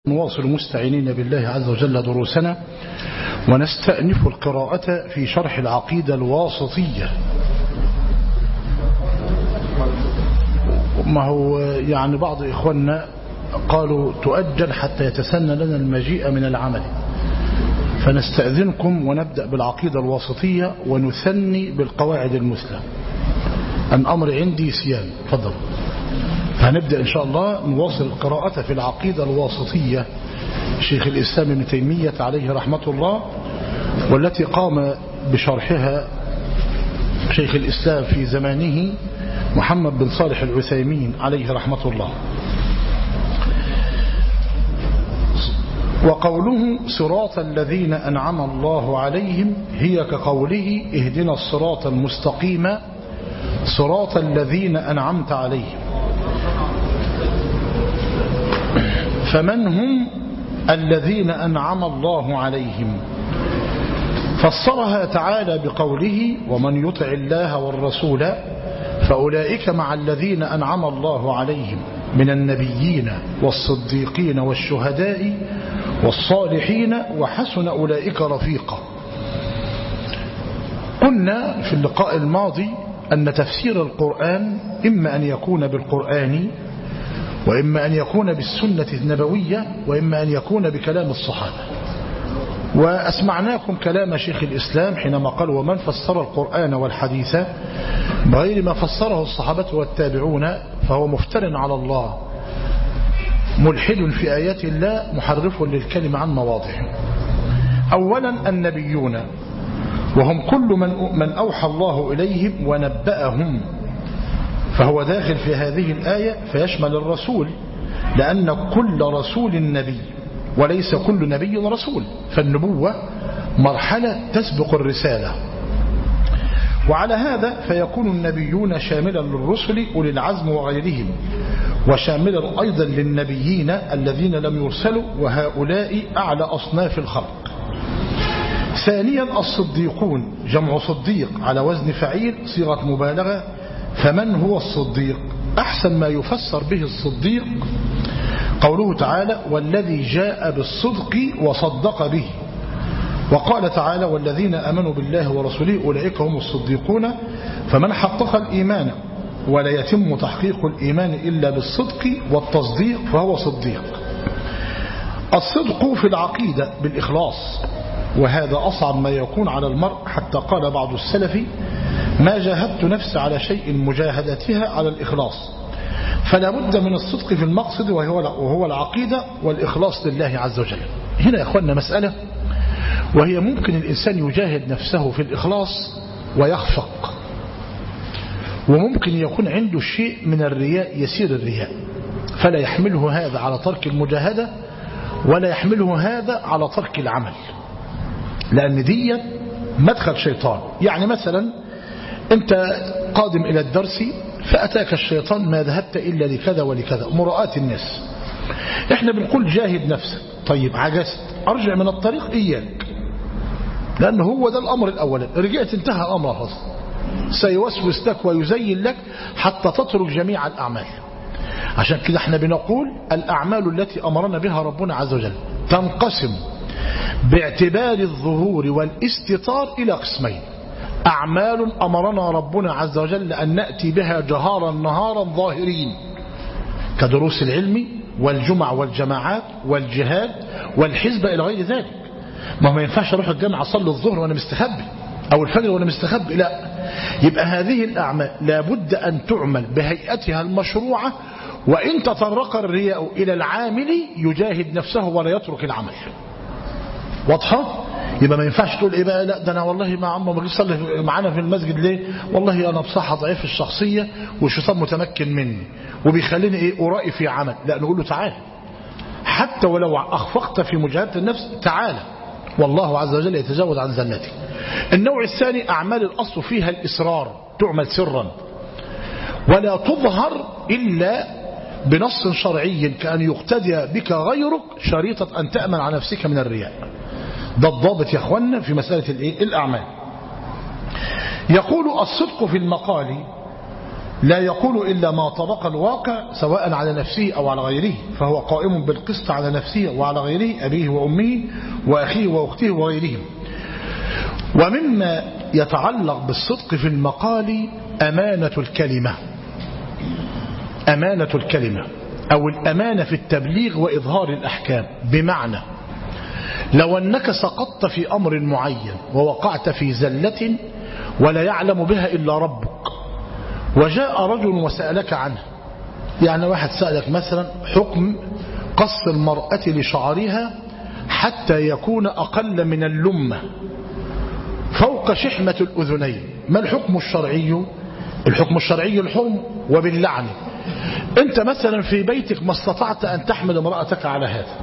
نواصل مستعينين بالله عز وجل دروسنا ونستأنف القراءة في شرح العقيدة الواسطية. ما هو يعني بعض إخواننا قالوا تؤجل حتى يتسنى لنا المجيء من العمل، فنستأذنكم ونبدأ بالعقيدة الواسطية ونثني بالقواعد المثلى. الأمر عندي سيان. تفضل. هنبدأ إن شاء الله نواصل القراءة في العقيدة الواسطية شيخ الإسلام ابن تيمية عليه رحمة الله، والتي قام بشرحها شيخ الإسلام في زمانه محمد بن صالح العثيمين عليه رحمة الله. وقوله صراط الذين أنعم الله عليهم هي كقوله اهدنا الصراط المستقيم صراط الذين أنعمت عليهم. فمن هم الذين أنعم الله عليهم؟ فسرها تعالى بقوله ومن يطع الله والرسول فأولئك مع الذين أنعم الله عليهم من النبيين والصديقين والشهداء والصالحين وحسن أولئك رفيقا. قلنا في اللقاء الماضي أن تفسير القرآن إما أن يكون بالقرآن، وإما أن يكون بالسنة النبوية، وإما أن يكون بكلام الصحابة. وأسمعناكم كلام شيخ الإسلام حينما قال ومن فسر القرآن والحديث بغير ما فسره الصحابة والتابعون فهو مفتر على الله ملحد في آيات الله محرف للكلمة عن مواضعه. أولا النبيون، وهم كل من أوحى الله إليهم ونبأهم، فهو داخل في هذه الآية فيشمل الرسول، لأن كل رسول نبي وليس كل نبي رسول، فالنبوة مرحلة تسبق الرسالة. وعلى هذا فيكون النبيون شاملا للرسل أولي العزم وغيرهم، وشاملا أيضا للنبيين الذين لم يرسلوا، وهؤلاء أعلى أصناف الخلق. ثانيا الصديقون، جمع صديق على وزن فعيل صيغة مبالغة. فمن هو الصديق؟ أحسن ما يفسر به الصديق قوله تعالى والذي جاء بالصدق وصدق به. وقال تعالى والذين آمنوا بالله ورسوله أولئك هم الصديقون. فمن حقق الإيمان ولا يتم تحقيق الإيمان إلا بالصدق والتصديق فهو صديق. الصدق في العقيدة بالإخلاص، وهذا أصعب ما يكون على المرء، حتى قال بعض السلف ما جاهدت نفسي على شيء مجاهدتها على الإخلاص. فلا بد من الصدق في المقصد وهو العقيدة والإخلاص لله عز وجل. هنا يا أخوانا مسألة، وهي ممكن الإنسان يجاهد نفسه في الإخلاص ويخفق، وممكن يكون عنده شيء من الرياء يسير الرياء، فلا يحمله هذا على ترك المجاهدة ولا يحمله هذا على ترك العمل، لأن دي مدخل شيطان. يعني مثلا أنت قادم إلى الدرس فأتاك الشيطان ما ذهبت إلا لكذا ولكذا، مراءة الناس. إحنا بنقول جاهد نفسك. طيب عجزت، أرجع من الطريق إياك، لأنه هو ده الأمر الأول. رجعت انتهى الأمر خلاص، سيوسوس لك ويزين لك حتى تترك جميع الأعمال. عشان كده احنا بنقول الأعمال التي أمرنا بها ربنا عز وجل تنقسم باعتبار الظهور والاستتار إلى قسمين: أعمال أمرنا ربنا عز وجل أن نأتي بها جهارا نهارا ظاهرين، كدروس العلم والجمع والجماعات والجهاد والحزب إلى غير ذلك. ما ينفعش أروح الجامعة أصلي الظهر وأنا مستخبي، أو الفجر وأنا مستخبي، لا. يبقى هذه الأعمال لابد أن تعمل بهيئتها المشروعة، وإن تطرق الرياء إلى العامل يجاهد نفسه ولا يترك العمل. واضحة؟ يبقى ما ينفعش تقول ايه بقى، لا ده انا والله ما عمره ما جه يصلي معانا في المسجد ليه؟ والله انا بصحة ضعيف الشخصية والشيطان متمكن مني وبيخليني ايه ارائي في عمل. لا، نقول له تعالى، حتى ولو اخفقت في مجاهدة النفس تعالى، والله عز وجل يتجاوز عن زلاتك. النوع الثاني أعمال الأصل فيها الإصرار، تعمل سرا ولا تظهر إلا بنص شرعي كأن يقتدي بك غيرك شريطة أن تأمن على نفسك من الرياء. ده الضابط يا أخوانا في مسألة الأعمال. يقول الصدق في المقال لا يقول إلا ما طبق الواقع سواء على نفسه أو على غيره، فهو قائم بالقسط على نفسه وعلى غيره، أبيه وأمه وأخيه وأخته وغيرهم. ومما يتعلق بالصدق في المقال أمانة الكلمة، أمانة الكلمة أو الأمانة في التبليغ وإظهار الأحكام. بمعنى لو أنك سقطت في أمر معين ووقعت في زلة ولا يعلم بها إلا ربك، وجاء رجل وسألك عنه، يعني واحد سألك مثلا حكم قص المرأة لشعرها حتى يكون أقل من اللمة فوق شحمة الأذنين، ما الحكم الشرعي؟ الحكم الشرعي الحرم وباللعن. أنت مثلا في بيتك ما استطعت أن تحمل امرأتك على هذا،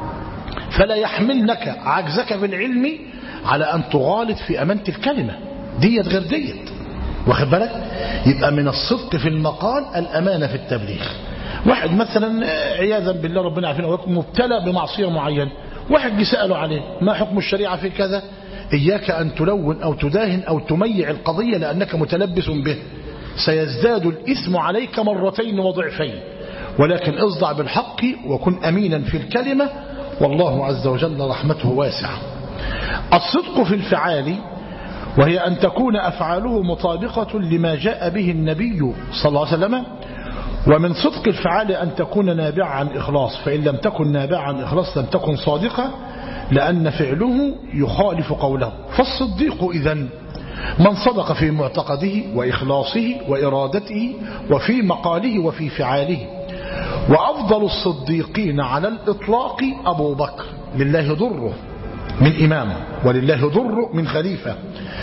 فلا يحملنك عجزك في العلم على أن تغالط في أمانة الكلمة، ديت غير ديت، واخد بالك؟ يبقى من الصدق في المقال الأمانة في التبليغ. واحد مثلا عياذا بالله ربنا عافينا وياكم مبتلى بمعصية معينة، واحد بيسأله عليه ما حكم الشريعة في كذا، إياك أن تلون أو تداهن أو تميع القضية لأنك متلبس به، سيزداد الإثم عليك مرتين وضعفين، ولكن اصدع بالحق وكن أمينا في الكلمة، والله عز وجل رحمته واسعة. الصدق في الفعال وهي أن تكون أفعاله مطابقة لما جاء به النبي صلى الله عليه وسلم. ومن صدق الفعال أن تكون نابعة عن إخلاص، فإن لم تكن نابعة عن إخلاص لم تكن صادقة، لأن فعله يخالف قوله. فالصديق إذن من صدق في معتقده وإخلاصه وإرادته وفي مقاله وفي فعاله. وأفضل الصديقين على الإطلاق أبو بكر، لله ضره من إمامه ولله ضره من خليفة،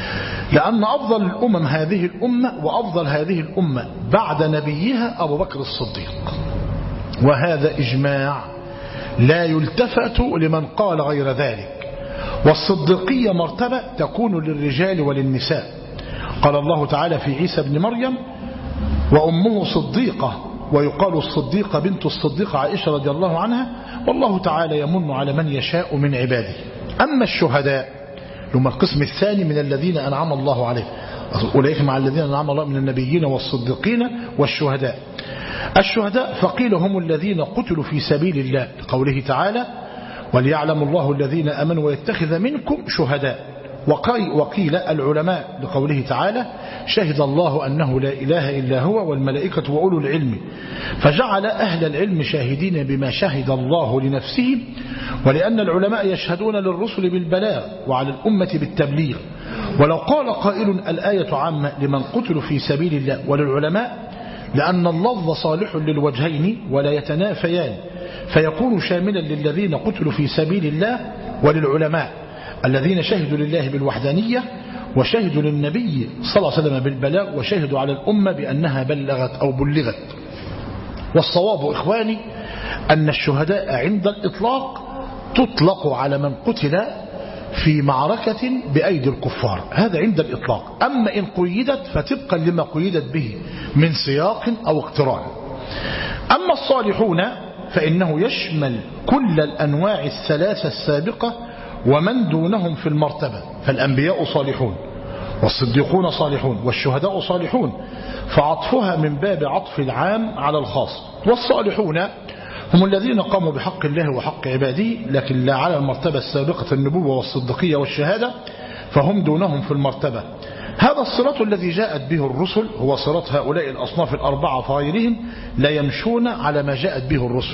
لأن أفضل الأمم هذه الأمة وأفضل هذه الأمة بعد نبيها أبو بكر الصديق، وهذا إجماع لا يلتفت لمن قال غير ذلك. والصديقية مرتبة تكون للرجال وللنساء. قال الله تعالى في عيسى بن مريم وأمه صديقة، ويقال الصديقة بنت الصديقة عائشة رضي الله عنها، والله تعالى يمن على من يشاء من عباده. أما الشهداء هم القسم الثاني من الذين أنعم الله عليه، أولئك مع الذين أنعم الله من النبيين والصديقين والشهداء. الشهداء فقيل هم الذين قتلوا في سبيل الله، لقوله تعالى وليعلم الله الذين أمنوا ويتخذ منكم شهداء. وقيل العلماء، لقوله تعالى شهد الله أنه لا إله إلا هو والملائكة وأولو العلم، فجعل أهل العلم شاهدين بما شهد الله لنفسه، ولأن العلماء يشهدون للرسل بالبلاغ وعلى الأمة بالتبليغ. ولو قال قائل الآية عامة لمن قتلوا في سبيل الله وللعلماء، لأن اللفظ صالح للوجهين ولا يتنافيان، فيكون شاملا للذين قتلوا في سبيل الله وللعلماء الذين شهدوا لله بالوحدانية وشهدوا للنبي صلى الله عليه وسلم بالبلاغ وشهدوا على الأمة بأنها بلغت أو بلغت. والصواب إخواني أن الشهداء عند الإطلاق تطلق على من قتل في معركة بأيدي الكفار، هذا عند الإطلاق. أما إن قيدت فتبقى لما قيدت به من سياق أو اقتران. أما الصالحون فإنه يشمل كل الأنواع الثلاثة السابقة ومن دونهم في المرتبة، فالأنبياء صالحون والصديقون صالحون والشهداء صالحون، فعطفها من باب عطف العام على الخاص. والصالحون هم الذين قاموا بحق الله وحق عباده، لكن لا على المرتبة السابقة النبوة والصديقية والشهادة، فهم دونهم في المرتبة. هذا الصراط الذي جاءت به الرسل هو صراط هؤلاء الأصناف الأربعة، فغيرهم لا يمشون على ما جاءت به الرسل.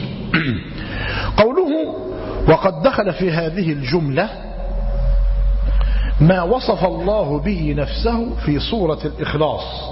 قوله وقد دخل في هذه الجملة ما وصف الله به نفسه في سورة الإخلاص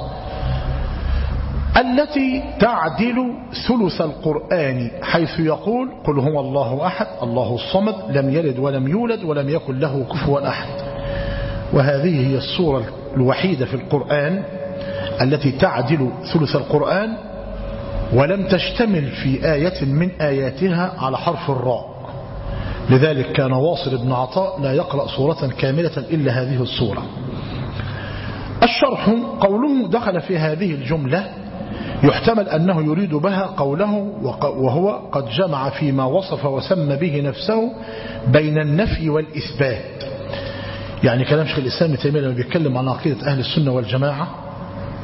التي تعدل ثلث القرآن، حيث يقول قل هو الله أحد الله الصمد لم يلد ولم يولد ولم يكن له كفوا أحد. وهذه هي السورة الوحيدة في القرآن التي تعدل ثلث القرآن، ولم تشتمل في آية من آياتها على حرف الراء. لذلك كان واصل بن عطاء لا يقرأ سورة كاملة إلا هذه السورة. الشرح قوله دخل في هذه الجملة يحتمل أنه يريد بها قوله وهو قد جمع فيما وصف وسمى به نفسه بين النفي والإثبات. يعني كلام شيخ الإسلام ابن تيمية لما بيتكلم عن عقيدة أهل السنة والجماعة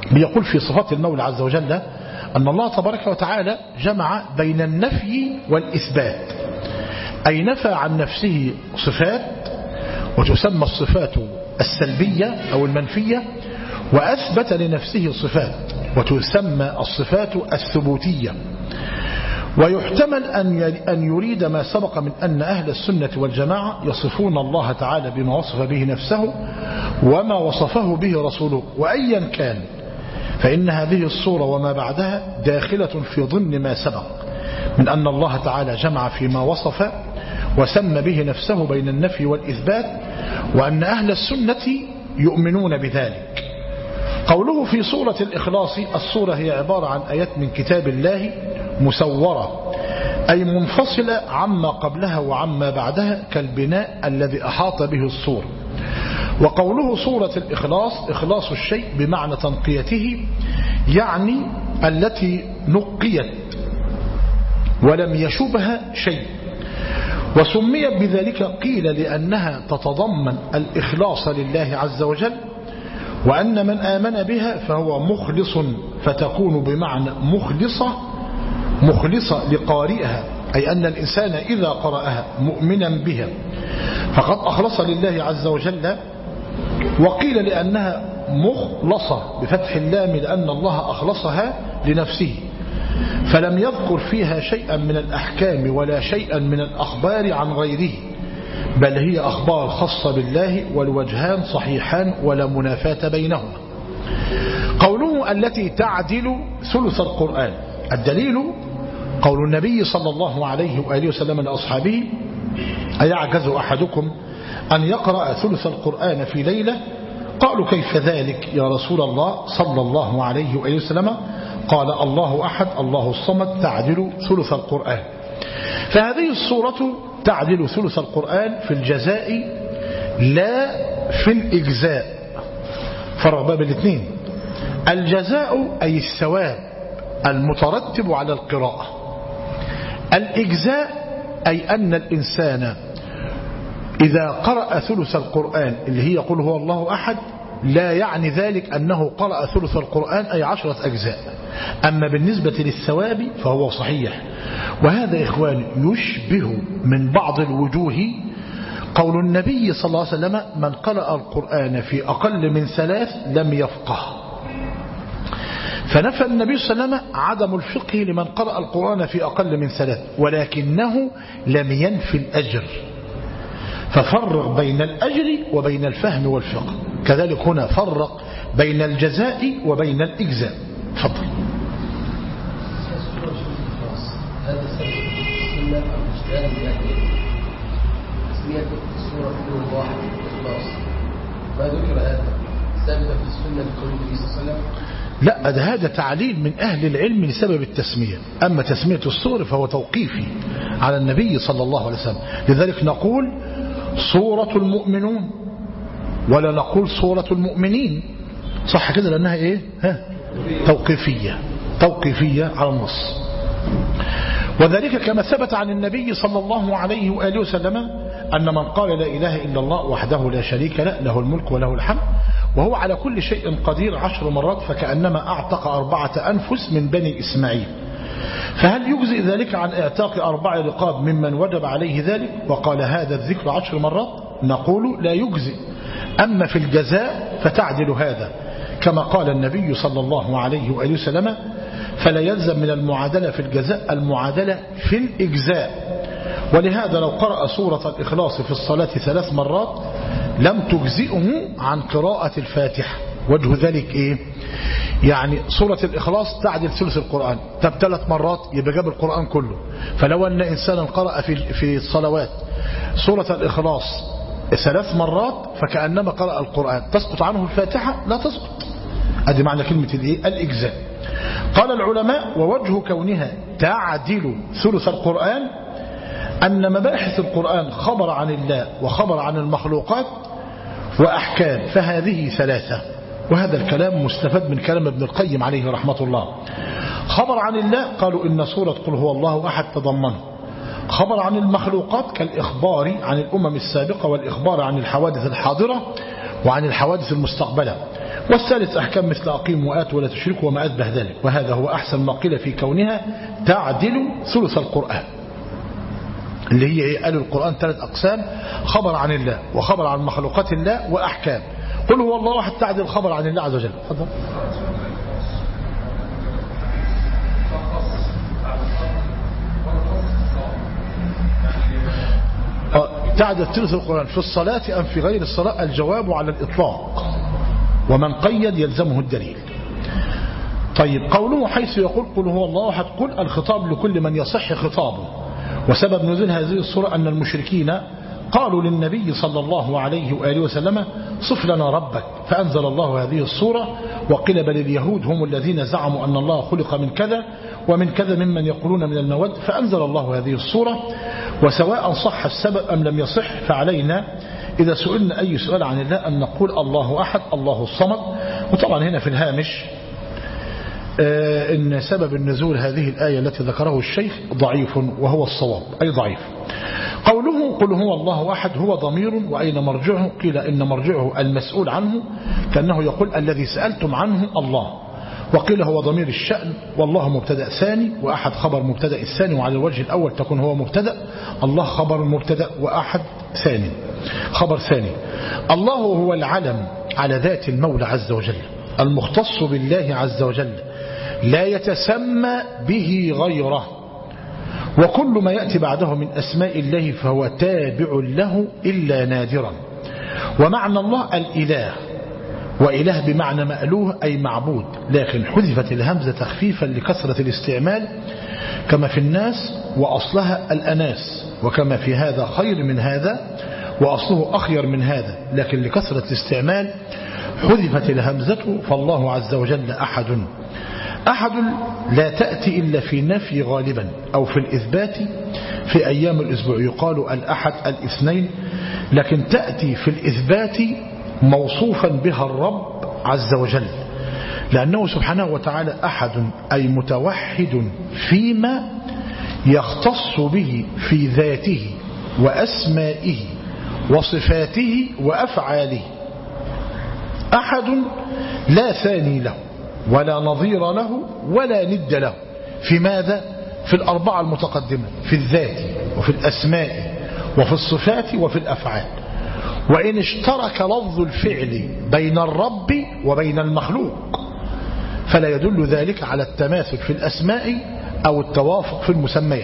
بيقول في صفات المولى عز وجل أن الله تبارك وتعالى جمع بين النفي والإثبات، أي نفى عن نفسه صفات وتسمى الصفات السلبية أو المنفية، وأثبت لنفسه صفات وتسمى الصفات الثبوتية. ويحتمل أن يريد ما سبق من أن أهل السنة والجماعة يصفون الله تعالى بما وصف به نفسه وما وصفه به رسوله، وأيا كان فإن هذه الصورة وما بعدها داخلة في ضمن ما سبق من أن الله تعالى جمع فيما وصف وسمى به نفسه بين النفي والإثبات، وأن أهل السنة يؤمنون بذلك. قوله في سورة الإخلاص، السورة هي عبارة عن آيات من كتاب الله مسورة، أي منفصلة عما قبلها وعما بعدها كالبناء الذي أحاط به السور. وقوله سورة الإخلاص، إخلاص الشيء بمعنى تنقيته، يعني التي نقيت ولم يشبها شيء. وسميت بذلك قيل لأنها تتضمن الإخلاص لله عز وجل، وأن من آمن بها فهو مخلص، فتكون بمعنى مخلصة لقارئها، أي أن الإنسان إذا قرأها مؤمنا بها فقد أخلص لله عز وجل. وقيل لأنها مخلصة بفتح اللام لأن الله أخلصها لنفسه، فلم يذكر فيها شيئا من الأحكام ولا شيئا من الأخبار عن غيره، بل هي أخبار خاصة بالله، والوجهان صحيحان ولا منافاة بينهما. قوله التي تعدل ثلث القرآن، الدليل قول النبي صلى الله عليه وآله وسلم لأصحابه: أيعجز أحدكم أن يقرأ ثلث القرآن في ليلة؟ قالوا: كيف ذلك يا رسول الله صلى الله عليه وآله وسلم؟ قال: الله أحد الله الصمد تعدل ثلث القرآن. فهذه السورة تعدل ثلث القرآن في الجزاء لا في الإجزاء، فرق بين الاثنين. الجزاء أي الثواب المترتب على القراءة، الإجزاء أي أن الإنسان إذا قرأ ثلث القرآن اللي هي قل هو الله أحد لا يعني ذلك أنه قرأ ثلث القرآن أي 10 أجزاء. أما بالنسبة للثواب فهو صحيح. وهذا إخواني يشبه من بعض الوجوه قول النبي صلى الله عليه وسلم: من قرأ القرآن في أقل من 3 لم يفقه. فنفى النبي صلى الله عليه وسلم عدم الفقه لمن قرأ القرآن في أقل من 3، ولكنه لم ينفي الأجر، ففرق بين الأجر وبين الفهم والفقه. كذلك هنا فرق بين الجزاء وبين الإجزاء. تفضل. هذا سبب السنة أو اجتهاد يعني تسمية السورة كل واحد الإخلاص، ما ذكر هذا سبب في السنة لقول النبي صلى الله عليه وسلم؟ لا، هذا تعليل من أهل العلم لسبب التسمية. أما تسمية السورة فهو توقيفي على النبي صلى الله عليه وسلم. لذلك نقول سورة المؤمنون ولا نقول سورة المؤمنين، صح كده؟ لأنها إيه؟ توقيفية على النص. وذلك كما ثبت عن النبي صلى الله عليه وآله وسلم أن من قال لا إله إلا الله وحده لا شريك له، له الملك وله الحمد وهو على كل شيء قدير 10 مرات، فكأنما أعتق 4 أنفس من بني إسماعيل. فهل يجزئ ذلك عن اعتاق 4 رقاب ممن وجب عليه ذلك وقال هذا الذكر 10 مرات؟ نقول لا يجزئ. أما في الجزاء فتعدل هذا، كما قال النبي صلى الله عليه وآله وسلم: فلا يلزم من المعادلة في الجزاء المعادلة في الإجزاء. ولهذا لو قرأ سورة الإخلاص في الصلاة 3 مرات لم تجزئه عن قراءة الفاتحة. وجه ذلك إيه؟ يعني سورة الإخلاص تعدل ثلث القرآن، طب 3 مرات يبقى جاب القرآن كله. فلو أن إنسانا قرأ في الصلوات سورة الإخلاص 3 مرات فكأنما قرأ القرآن، تسقط عنه الفاتحة؟ لا تسقط. أدي معنى كلمة الإجزاء. قال العلماء: ووجه كونها تعدل ثلث القرآن أن مباحث القرآن خبر عن الله وخبر عن المخلوقات وأحكام، فهذه 3. وهذا الكلام مستفاد من كلام ابن القيم عليه رحمة الله. خبر عن الله قالوا إن سورة قل هو الله أحد تضمنه. خبر عن المخلوقات كالإخبار عن الأمم السابقة والإخبار عن الحوادث الحاضرة وعن الحوادث المستقبلة. والثالث أحكام مثل أقيموا وآتوا ولا تشركوا وما أشبه ذلك، وهذا هو أحسن ما قيل في كونها تعدل ثلث القرآن، اللي هي قالوا القرآن 3 أقسام: خبر عن الله، وخبر عن مخلوقات الله، وأحكام. قل هو الله أحد تعدل الخبر عن الله عز وجل. تفضل. تعدل ثلث القرآن في الصلاة أم في غير الصلاة؟ الجواب على الإطلاق، ومن قيد يلزمه الدليل. طيب، قوله حيث يقول قل هو الله أحد، قل الخطاب لكل من يصح خطابه. وسبب نزول هذه السورة أن المشركين قالوا للنبي صلى الله عليه وآله وسلم: صف لنا ربك، فأنزل الله هذه السورة. وقيل بل اليهود هم الذين زعموا أن الله خلق من كذا ومن كذا ممن يقولون من المواد، فأنزل الله هذه السورة. وسواء صح السبب أم لم يصح، فعلينا إذا سئلنا أي سؤال عن الله أن نقول الله أحد الله الصمد. وطبعا هنا في الهامش إن سبب النزول هذه الآية التي ذكره الشيخ ضعيف، وهو الصواب أي ضعيف. قوله قل هو الله أحد هو ضمير، وأين مرجعه؟ قيل إن مرجعه المسؤول عنه، كأنه يقول الذي سألتم عنه الله. وقيل هو ضمير الشأن، والله مبتدأ ثاني، وأحد خبر مبتدأ الثاني، وعلى الوجه الأول تكون هو مبتدأ، الله خبر مبتدأ، وأحد ثاني خبر ثاني. الله هو العلم على ذات المولى عز وجل، المختص بالله عز وجل، لا يتسمى به غيره، وكل ما يأتي بعده من أسماء الله فهو تابع له إلا نادرا. ومعنى الله الإله، وإله بمعنى مألوه أي معبود، لكن حذفت الهمزة تخفيفا لكثرة الاستعمال كما في الناس، وأصلها الأناس، وكما في هذا خير من هذا، وأصله أخير من هذا، لكن لكثرة الاستعمال حذفت الهمزة. فالله عز وجل أحد. أحد لا تأتي إلا في نفي غالبا أو في الإثبات. في أيام الأسبوع يقال الأحد الاثنين، لكن تأتي في الإثبات موصوفا بها الرب عز وجل، لأنه سبحانه وتعالى أحد أي متوحد فيما يختص به في ذاته وأسمائه وصفاته وأفعاله. أحد لا ثاني له ولا نظير له ولا ند له. في ماذا؟ في الأربعة المتقدمة، في الذات وفي الأسماء وفي الصفات وفي الأفعال. وإن اشترك لفظ الفعل بين الرب وبين المخلوق فلا يدل ذلك على التماثل في الأسماء أو التوافق في المسميات.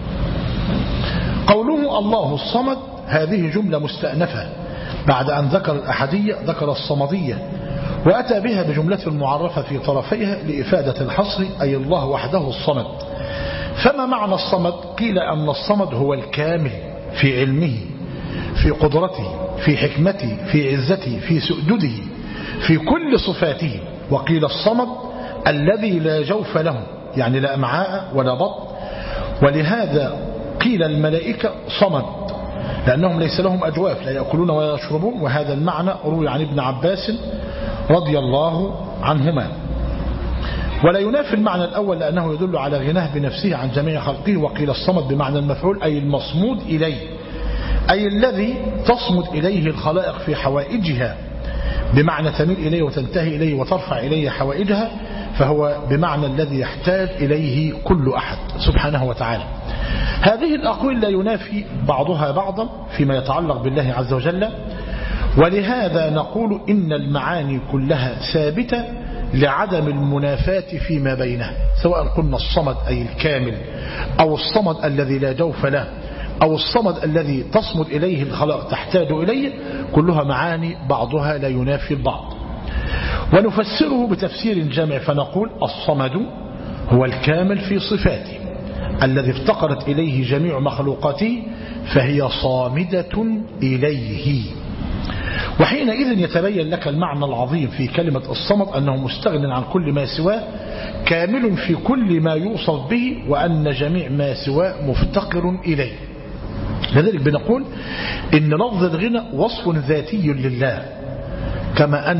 قوله الله الصمد هذه جملة مستأنفة، بعد أن ذكر الأحدية ذكر الصمدية، وأتى بها بجملة معرفة في طرفيها لإفادة الحصر، أي الله وحده الصمد. فما معنى الصمد؟ قيل أن الصمد هو الكامل في علمه، في قدرته، في حكمته، في عزته، في سؤدده، في كل صفاته. وقيل الصمد الذي لا جوف له، يعني لا أمعاء ولا بطن. ولهذا قيل الملائكة صمد، لأنهم ليس لهم أجواف، لا يأكلون ولا يشربون. وهذا المعنى روي عن ابن عباس رضي الله عنهما. ولا ينافي المعنى الأول، لأنه يدل على غناه بنفسه عن جميع خلقه. وقيل الصمد بمعنى المفعول، أي المصمود إليه، أي الذي تصمد إليه الخلائق في حوائجها، بمعنى تميل إليه وتنتهي إليه وترفع إليه حوائجها، فهو بمعنى الذي يحتاج إليه كل أحد سبحانه وتعالى. هذه الأقوال لا ينافي بعضها بعضا فيما يتعلق بالله عز وجل. ولهذا نقول إن المعاني كلها ثابتة لعدم المنافاة فيما بينها، سواء قلنا الصمد أي الكامل، أو الصمد الذي لا جوف له، أو الصمد الذي تصمد إليه الخلق تحتاج إليه، كلها معاني بعضها لا ينافي البعض. ونفسره بتفسير جامع فنقول الصمد هو الكامل في صفاته الذي افتقرت إليه جميع مخلوقاته، فهي صامدة إليه. وحينئذ يتبين لك المعنى العظيم في كلمة الصمد، أنه مستغن عن كل ما سواه، كامل في كل ما يوصف به، وأن جميع ما سواه مفتقر إليه. لذلك بنقول إن لفظ الغنى وصف ذاتي لله، كما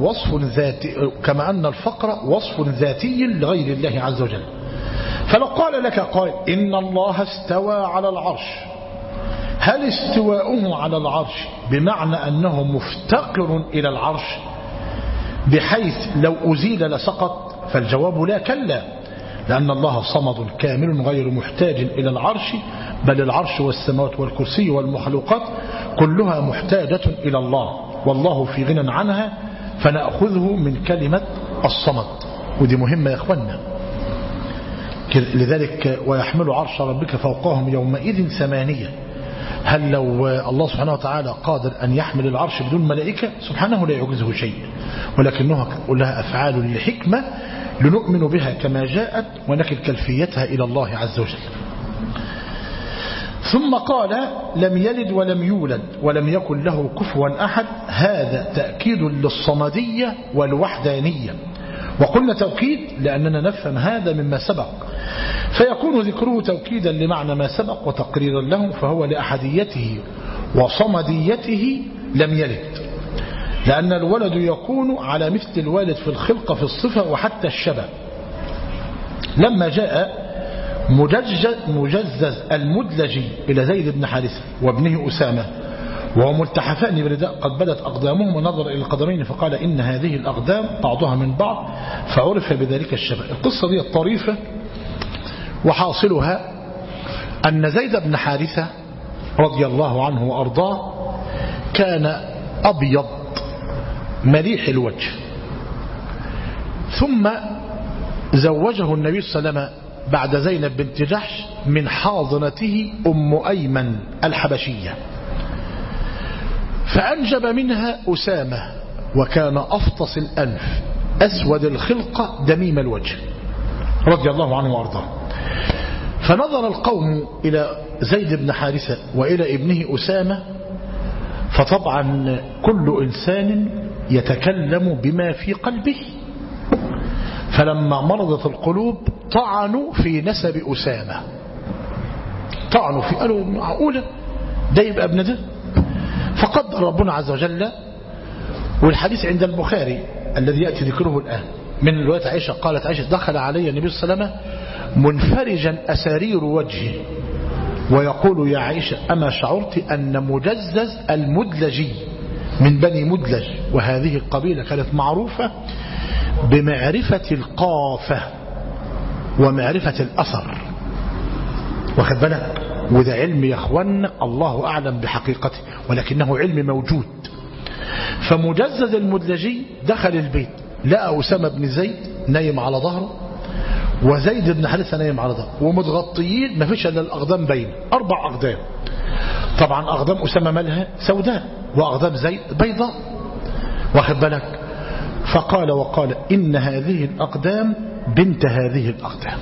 أن الفقر وصف ذاتي لغير الله عز وجل. فلو قال لك قائل إن الله استوى على العرش، هل استواؤه على العرش بمعنى أنه مفتقر إلى العرش؟ بحيث لو أزيل لسقط؟ فالجواب لا، كلا، لأن الله صمد كامل غير محتاج إلى العرش، بل العرش والسماوات والكرسي والمخلوقات كلها محتاجة إلى الله، والله في غنى عنها، فنأخذه من كلمة الصمد. ودي مهمة يا أخوانا. لذلك ويحمل عرش ربك فوقهم يومئذ ثمانية. هل لو الله سبحانه وتعالى قادر أن يحمل العرش بدون ملائكة؟ سبحانه لا يعجزه شيء، ولكنها لها أفعال لحكمة لنؤمن بها كما جاءت ونكل كيفيتها إلى الله عز وجل. ثم قال لم يلد ولم يولد ولم يكن له كفوا أحد. هذا تأكيد للصمدية والوحدانية، وقلنا توكيد لأننا نفهم هذا مما سبق، فيكون ذكره توكيدا لمعنى ما سبق وتقريرا له، فهو لأحديته وصمديته لم يلد، لأن الولد يكون على مثل الوالد في الخلقة في الصفة وحتى الشبه. لما جاء مجزز المدلجي إلى زيد بن حارثة وابنه أسامة وهو ملتحفان برداء قد بدت أقدامهم، ونظر إلى القدمين فقال إن هذه الأقدام بعضها من بعض، فعرف بذلك الشبه. القصة دي الطريفة، وحاصلها أن زيد بن حارثة رضي الله عنه وأرضاه كان أبيض مليح الوجه، ثم زوجه النبي صلى الله عليه وسلم بعد زينب بنت جحش من حاضنته أم أيمن الحبشية، فأنجب منها أسامة، وكان أفطس الأنف أسود الخلقة دميم الوجه رضي الله عنه وأرضاه. فنظر القوم إلى زيد بن حارثة وإلى ابنه أسامة، فطبعا كل إنسان يتكلم بما في قلبه، فلما مرضت القلوب طعنوا في نسب أسامة، طعنوا في، قالوا معقولة ده يبقى ابن ده؟ فقدر ربنا عز وجل. والحديث عند البخاري الذي يأتي ذكره الآن من رواية عائشة، قالت عائشة دخل علي النبي صلى الله عليه وسلم منفرجا أسارير وجهه ويقول يا عائشة أما شعرت أن مجزز المدلجي من بني مدلج، وهذه القبيلة كانت معروفة بمعرفة القافة ومعرفة الأثر، واخد بالك؟ وده علم يا اخوان الله أعلم بحقيقته، ولكنه علم موجود. فمجزز المدلجي دخل البيت لقى أسامة بن زيد نايم على ظهره وزيد بن حارثة نايم على ظهره ومتغطيين، ما فيش الا الأقدام باينة، 4 أقدام. طبعا أقدام أسامة مالها سوداء وأقدام زيد بيضاء، واخد بالك؟ وقال إن هذه الأقدام بنت هذه الأقدام.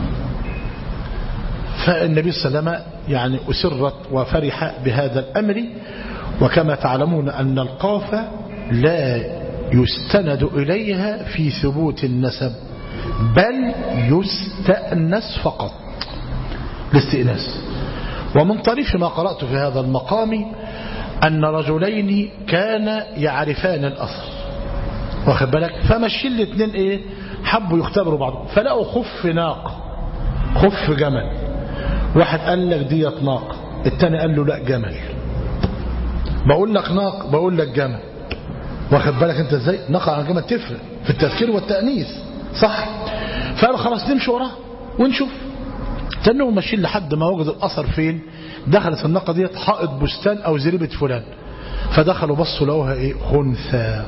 فالنبي صلى الله عليه وسلم يعني أسرت وفرح بهذا الأمر. وكما تعلمون أن القافة لا يستند إليها في ثبوت النسب، بل يستأنس فقط الاستئناس. ومن طريف ما قرأت في هذا المقام أن رجلين كان يعرفان الأثر، واخد بالك؟ فمشي الاثنين ايه، حبوا يختبروا بعض، فلقوا خف ناقة خف جمل، واحد قال لك ديت ناقة، التاني قال له لا جمل. بقول لك ناقة بقول لك جمل، واخد بالك انت ازاي؟ ناقة عن جمل تفرق في التذكير والتأنيث، صح؟ فقالوا خلاص نمشي وراه ونشوف. تنهم ماشيين لحد ما وجد الأثر فين، دخلت الناقة ديت حائط بستان أو زريبة فلان، فدخلوا بصوا لقوها ايه، خنثى.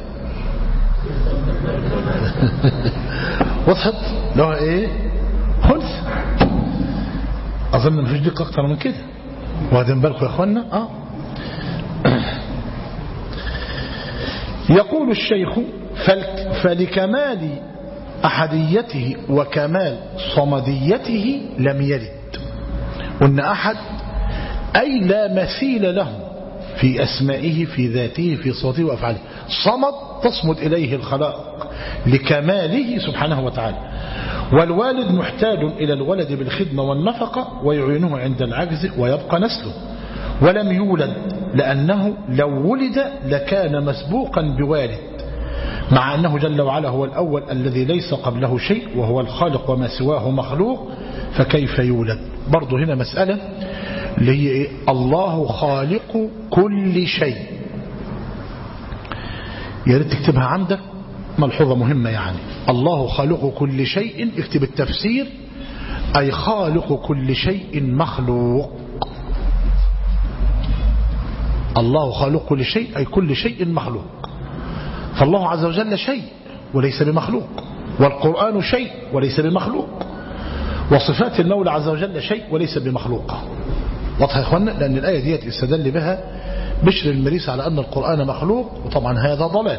وضحت لقوها ايه، خنثى. أظن مفيش دقة أكتر من كده، واخدين بالكم يا أخوانا؟ يقول الشيخ فلكمال أحديته وكمال صمديته لم يلد. وإن أحد أي لا مثيل له في أسمائه في ذاته في صوته وأفعاله. صمد تصمد إليه الخلائق لكماله سبحانه وتعالى. والوالد محتاج إلى الولد بالخدمة والنفقة ويعينه عند العجز ويبقى نسله. ولم يولد لأنه لو ولد لكان مسبوقا بوالد، مع أنه جل وعلا هو الأول الذي ليس قبله شيء وهو الخالق وما سواه مخلوق، فكيف يولد؟ برضو هنا مسألة اللي هي إيه؟ الله خالق كل شيء. يا ريت تكتبها عندك ملحوظة مهمة يعني الله خالق كل شيء، اكتب التفسير، أي خالق كل شيء مخلوق. الله خالق كل شيء أي كل شيء مخلوق. فالله عز وجل شيء وليس بمخلوق، والقرآن شيء وليس بمخلوق، وصفات المولى عز وجل شيء وليس بمخلوقة. واضح يا إخوانا؟ لأن الآية ديت استدل بها بشر المريسي على أن القرآن مخلوق، وطبعا هذا ضلال.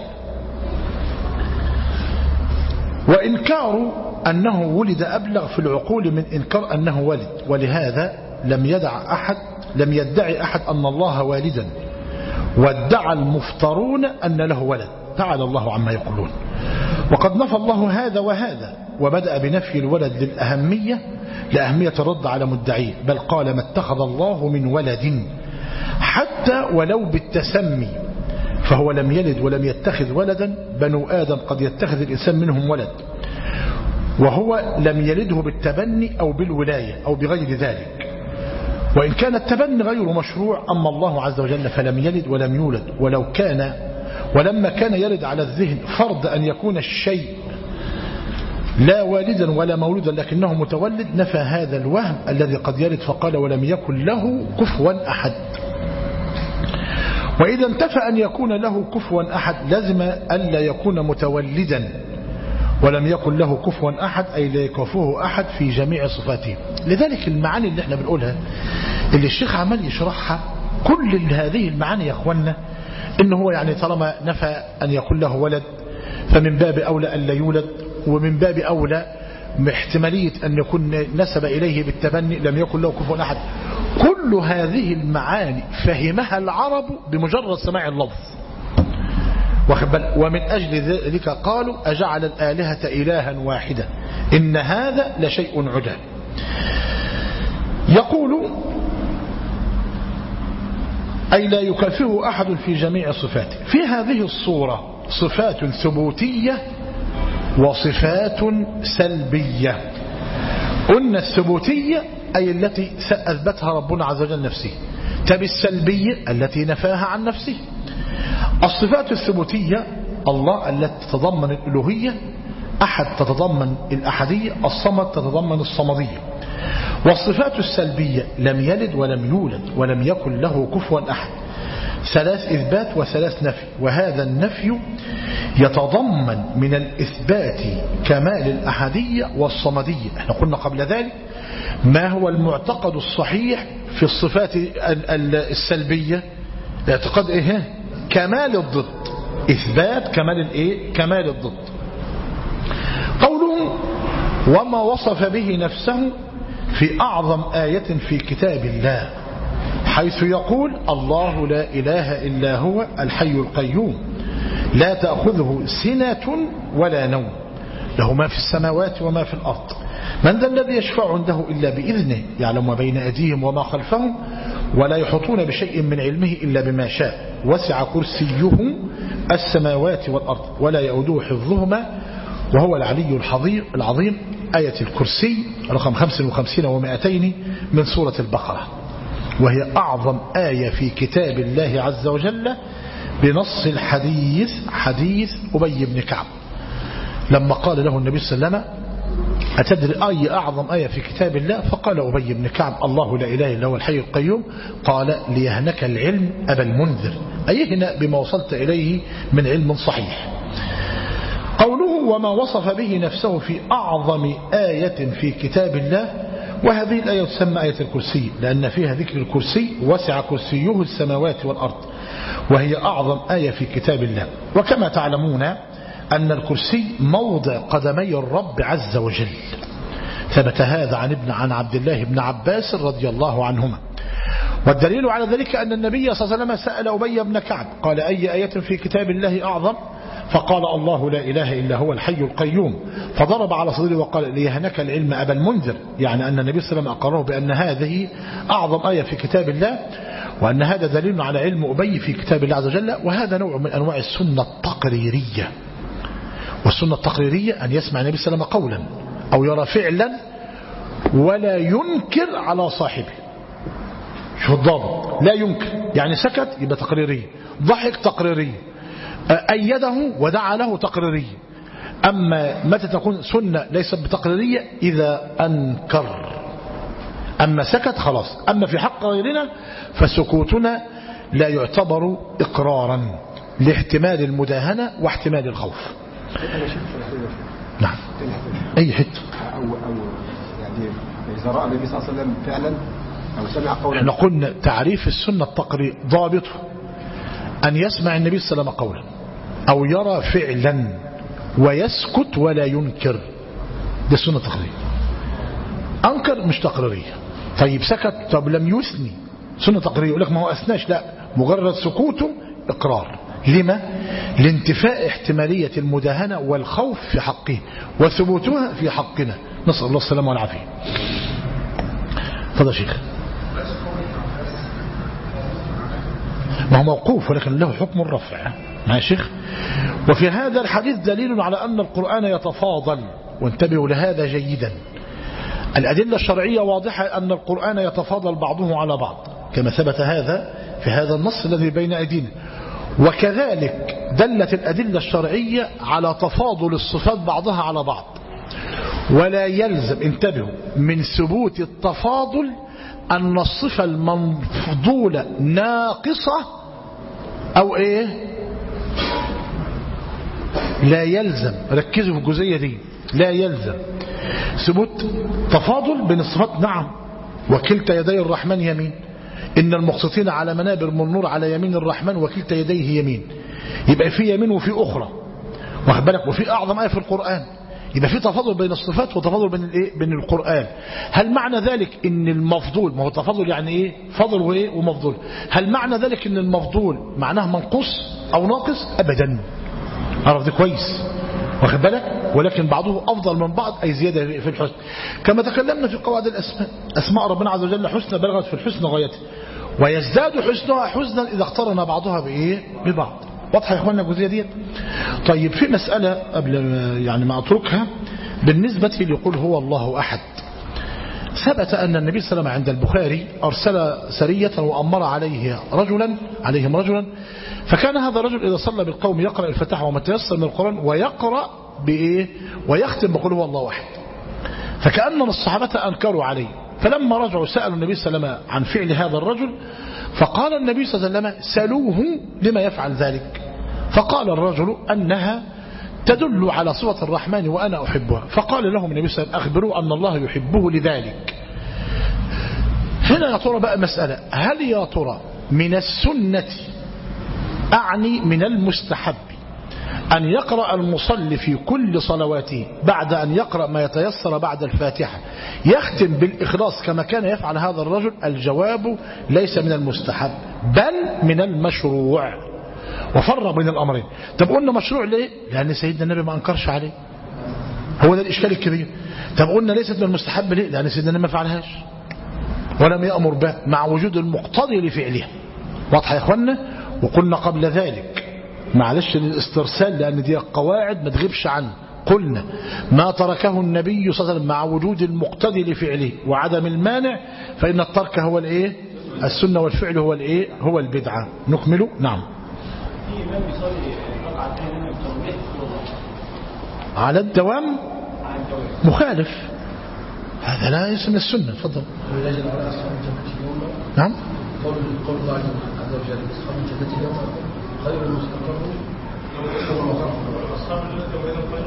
وإنكار أنه ولد أبلغ في العقول من إنكار أنه ولد، ولهذا لم يدعي أحد أن الله والدا، وادعى المفترون أن له ولد، تعالى الله عما يقولون. وقد نفى الله هذا وهذا، وبدأ بنفي الولد لأهمية الرد على مدعيه، بل قال ما اتخذ الله من ولد حتى ولو بالتسمي، فهو لم يلد ولم يتخذ ولدا. بنو آدم قد يتخذ الإنسان منهم ولد، وهو لم يلده بالتبني أو بالولاية أو بغير ذلك، وإن كان التبني غير مشروع. أما الله عز وجل فلم يلد ولم يولد، ولما كان يرد على الذهن فرض أن يكون الشيء لا والدا ولا مولودا لكنه متولد، نفى هذا الوهم الذي قد يرد فقال ولم يكن له كفوا أحد. وإذا انتفى أن يكون له كفوا أحد لازم ألا يكون متولدا، ولم يكن له كفوا أحد أي لا يكفوه أحد في جميع صفاته. لذلك المعاني اللي احنا بنقولها اللي الشيخ عمال يشرحها، كل هذه المعاني يا أخوانا إنه هو يعني طالما نفى أن يكون له ولد فمن باب أولى أن لا يولد، ومن باب أولى احتمالية أن يكون نسب إليه بالتبني، لم يكن له كفوا أحد. كل هذه المعاني فهمها العرب بمجرد سماع اللفظ، ومن أجل ذلك قالوا أجعل الآلهة إلها واحدة إن هذا لشيء عجاب. يقول أي لا يكافئه أحد في جميع صفاته. في هذه الصورة صفات ثبوتية وصفات سلبية. قلنا الثبوتية أي التي أثبتها ربنا عز وجل نفسه، تبي السلبية التي نفاها عن نفسه. الصفات الثبوتية الله التي تتضمن الألوهية، أحد تتضمن الأحدية، الصمد تتضمن الصمدية. والصفات السلبية لم يلد ولم يولد ولم يكن له كفوا أحد، 3 إثبات و3 نفي. وهذا النفي يتضمن من الإثبات كمال الأحدية والصمدية. احنا قلنا قبل ذلك ما هو المعتقد الصحيح في الصفات السلبية؟ اعتقاد ايه؟ كمال الضد، إثبات كمال الايه؟ كمال الضد. قوله وما وصف به نفسه في أعظم آية في كتاب الله، حيث يقول الله لا إله إلا هو الحي القيوم لا تأخذه سنة ولا نوم له ما في السماوات وما في الأرض من ذا الذي يشفع عنده إلا بإذنه يعلم ما بين أيديهم وما خلفهم ولا يحيطون بشيء من علمه إلا بما شاء وسع كرسيه السماوات والأرض ولا يؤوده حفظهما وهو العلي العظيم. آية الكرسي رقم 55 و200 من سورة البقرة، وهي أعظم آية في كتاب الله عز وجل بنص الحديث، حديث أبي بن كعب لما قال له النبي صلى الله عليه وسلم أتدري أي أعظم آية في كتاب الله؟ فقال أبي بن كعب الله لا إله إلا هو الحي القيوم. قال ليهنك العلم أبا المنذر، أي هنا بما وصلت إليه من علم صحيح. قوله وما وصف به نفسه في أعظم آية في كتاب الله، وهذه الآية تسمى آية الكرسي لأن فيها ذكر الكرسي وسع كرسيه السماوات والأرض، وهي أعظم آية في كتاب الله. وكما تعلمون أن الكرسي موضع قدمي الرب عز وجل، ثبت هذا عن عبد الله بن عباس رضي الله عنهما. والدليل على ذلك أن النبي صلى الله عليه وسلم سأل أبي بن كعب قال أي آية في كتاب الله أعظم؟ فقال الله لا إله إلا هو الحي القيوم، فضرب على صدره وقال ليهنك العلم أبا المنذر، يعني أن النبي صلى الله عليه وسلم أقره بأن هذه أعظم آية في كتاب الله، وأن هذا دليل على علم أبي في كتاب الله عز وجل. وهذا نوع من أنواع السنة التقريرية، والسنة التقريرية أن يسمع النبي صلى الله عليه وسلم قولا أو يرى فعلا ولا ينكر على صاحبه. شو الضابط؟ لا ينكر، يعني سكت يبقى تقريرية، ضحك تقريرية، أيده ودعا له تقريرية. أما متى تكون سنة ليست بتقريرية؟ إذا أنكر. أما سكت خلاص. أما في حق غيرنا فسكوتنا لا يعتبر إقرارا لاحتمال المداهنة واحتمال الخوف. نعم. أي حتة أو يعني إذا رأى النبي صلى الله عليه وسلم فعلا أو سمع قولا. احنا قلنا تعريف السنة التقرير ضابطه أن يسمع النبي صلى الله عليه وسلم قولا أو يرى فعلا ويسكت ولا ينكر. ده السنة التقريرية. أنكر مش تقريرية. طيب سكت، طب لم يثني، سنة تقريرية. يقول لك ما هو أثناش، لا، مجرد سكوته إقرار. لما؟ لانتفاء احتمالية المداهنة والخوف في حقه وثبوتها في حقنا. نسأل الله السلامة والعافية. فضل شيخ. ما هو موقوف ولكن له حكم الرفع. مع شيخ. وفي هذا الحديث دليل على أن القرآن يتفاضل، وانتبهوا لهذا جيدا. الأدلة الشرعية واضحة أن القرآن يتفاضل بعضه على بعض كما ثبت هذا في هذا النص الذي بين أيدينا. وكذلك دلت الأدلة الشرعية على تفاضل الصفات بعضها على بعض. ولا يلزم، انتبهوا، من ثبوت التفاضل أن الصفة المفضولة ناقصة أو إيه. لا يلزم، ركزوا في الجزئية دي، لا يلزم ثبوت تفاضل بين الصفات. نعم، وكلتا يدي الرحمن يمين، إن المقسطين على منابر من نور على يمين الرحمن وكلتا يديه يمين. يبقى في يمين وفي أخرى، واخد بالك، وفي أعظم آية في القرآن. يبقى في تفاضل بين الصفات وتفاضل بين الايه، بين القرآن. هل معنى ذلك ان المفضول، ما هو تفاضل يعني ايه، فضل وايه ومفضول، هل معنى ذلك ان المفضول معناه منقوص او ناقص؟ ابدا. عرف ده كويس، واخد بالك، ولكن بعضه افضل من بعض، اي زياده في الحسن. كما تكلمنا في قواعد الاسماء، اسماء ربنا عز وجل حسنى بلغت في الحسن غايته، ويزداد حسنها حسنا اذا اقترن بعضها بايه، ببعض. واضحه يا اخواننا الجزئيه ديت؟ طيب في مساله قبل يعني ما اتركها، بالنسبه ليقول هو الله احد. ثبت ان النبي صلى الله عليه وسلم عند البخاري ارسل سريه وامر عليهم رجلا، فكان هذا الرجل اذا صلى بالقوم يقرا الفاتحه وما تيسر من القران، ويقرا بايه، ويختم بقول هو الله احد. فكأن الصحابه انكروا عليه، فلما رجعوا سالوا النبي صلى الله عليه وسلم عن فعل هذا الرجل، فقال النبي صلى الله عليه وسلم سألوه لما يفعل ذلك، فقال الرجل أنها تدل على صفة الرحمن وأنا أحبها. فقال لهم النبي صلى الله عليه وسلم أخبروا أن الله يحبه لذلك. هنا يا ترى بقى مسألة، هل يا ترى من السنة، أعني من المستحب، أن يقرأ المصلي في كل صلواته بعد أن يقرأ ما يتيسر بعد الفاتحة يختم بالإخلاص كما كان يفعل هذا الرجل؟ الجواب ليس من المستحب بل من المشروع. وفرق بين الأمرين. طب قلنا مشروع ليه؟ لأن سيدنا النبي ما أنكرش عليه، هو ده الإشكال الكبير. طب قلنا ليست من المستحب ليه؟ لأن سيدنا النبي ما فعلهاش ولم يأمر به مع وجود المقتضي لفعلها. واضحة يا إخوانا؟ وقلنا قبل ذلك، معلش للاسترسال لأن دي قواعد ما تغيبش عنه، قلنا ما تركه النبي صلى الله عليه وسلم مع وجود المقتضي لفعله وعدم المانع فإن الترك هو الايه، السنة، والفعل هو الايه، هو البدعة. نكمل. نعم. على الدوام مخالف، هذا لا يسمى السنة. تفضل. نعم. قول الله عز وجل أصحاب الجنة اليوم خير مستقر أصحاب الجنة ومن خير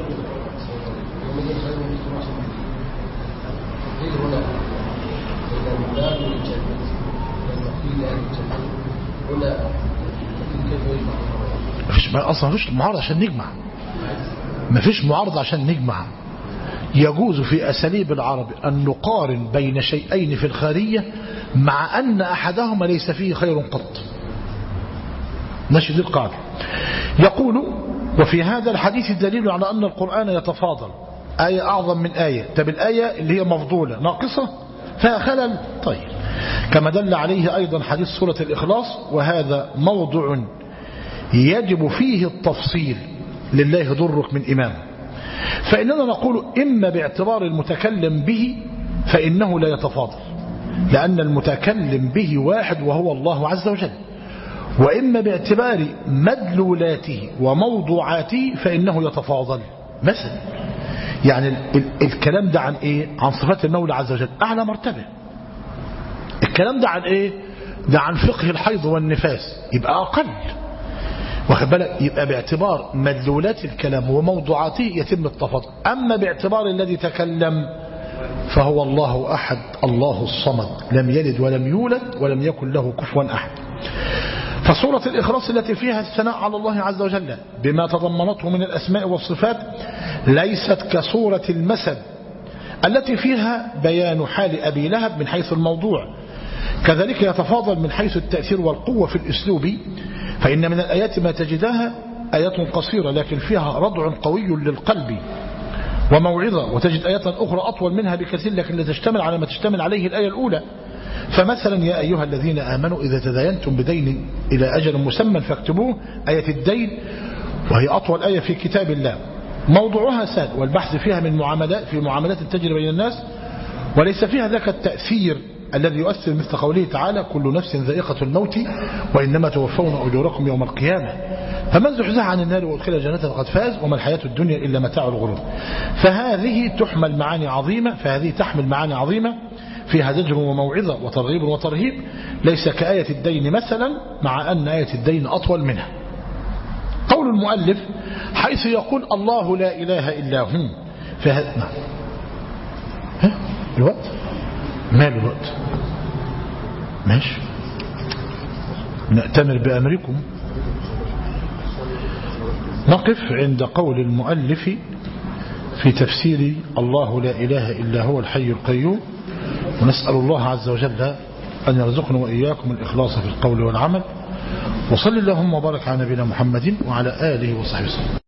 مستقر هنا إلى المدار والجنة لما قيل أهل الجنة هنا كيف يجمع؟ أصلا مفيش معارضة عشان نجمع، مفيش معارضة عشان نجمع. يجوز في أساليب العرب أن نقارن بين شيئين في الخارية مع أن أحدهما ليس فيه خير قط. ماشي، دي القاعدة. يقول وفي هذا الحديث دليل على أن القرآن يتفاضل، آية أعظم من آية. طب الآية اللي هي مفضولة ناقصة فيها خلل. طيب، كما دل عليه أيضا حديث سورة الإخلاص، وهذا موضع يجب فيه التفصيل، لله ضرك من إمام. فإننا نقول إما باعتبار المتكلم به فإنه لا يتفاضل، لأن المتكلم به واحد وهو الله عز وجل، وإما باعتبار مدلولاته وموضوعاته فإنه يتفاضل. مثلا يعني الكلام ده عن إيه؟ عن صفات المولى عز وجل أعلى مرتبة. الكلام ده عن إيه؟ ده عن فقه الحيض والنفاس يبقى أقل. واخد بالك؟ يبقى باعتبار مدلولات الكلام وموضوعاته يتم التفاضل. أما باعتبار الذي تكلم فهو الله أحد الله الصمد لم يلد ولم يولد ولم يكن له كفوا أحد. فسورة الإخلاص التي فيها الثناء على الله عز وجل بما تضمنته من الأسماء والصفات ليست كسورة المسد التي فيها بيان حال أبي لهب من حيث الموضوع. كذلك يتفاضل من حيث التأثير والقوة في الأسلوب، فإن من الآيات ما تجدها آيات قصيرة لكن فيها ردع قوي للقلب وموعظة، وتجد آيات أخرى أطول منها بكثير لكن لا تشتمل على ما تشتمل عليه الآية الأولى. فمثلا يا أيها الذين آمنوا إذا تداينتم بدين إلى أجل مسمى فاكتبوه، آية الدين وهي أطول آية في كتاب الله، موضوعها ساد والبحث فيها من معاملات تجري بين الناس، وليس فيها ذاك التأثير الذي يؤثر مثل قوله تعالى كل نفس ذائقة الموت وإنما توفون أجوركم يوم القيامة فمن زحزح عن النار وأدخل الجنة فقد فاز وما الحياة الدنيا إلا متاع الغرور. فهذه تحمل معاني عظيمة، فهذه تحمل معاني عظيمة فيها زجر وموعظة وترغيب وترهيب، ليس كآية الدين مثلا، مع أن آية الدين أطول منها. قول المؤلف حيث يقول الله لا إله إلا هو فهذا الوقت ماله الوقت ماشي نأتمر بأمركم. نقف عند قول المؤلف في تفسير الله لا إله إلا هو الحي القيوم، ونسأل الله عز وجل أن يرزقنا وإياكم الإخلاص في القول والعمل. وصل اللهم وبارك على نبينا محمد وعلى آله وصحبه وسلم.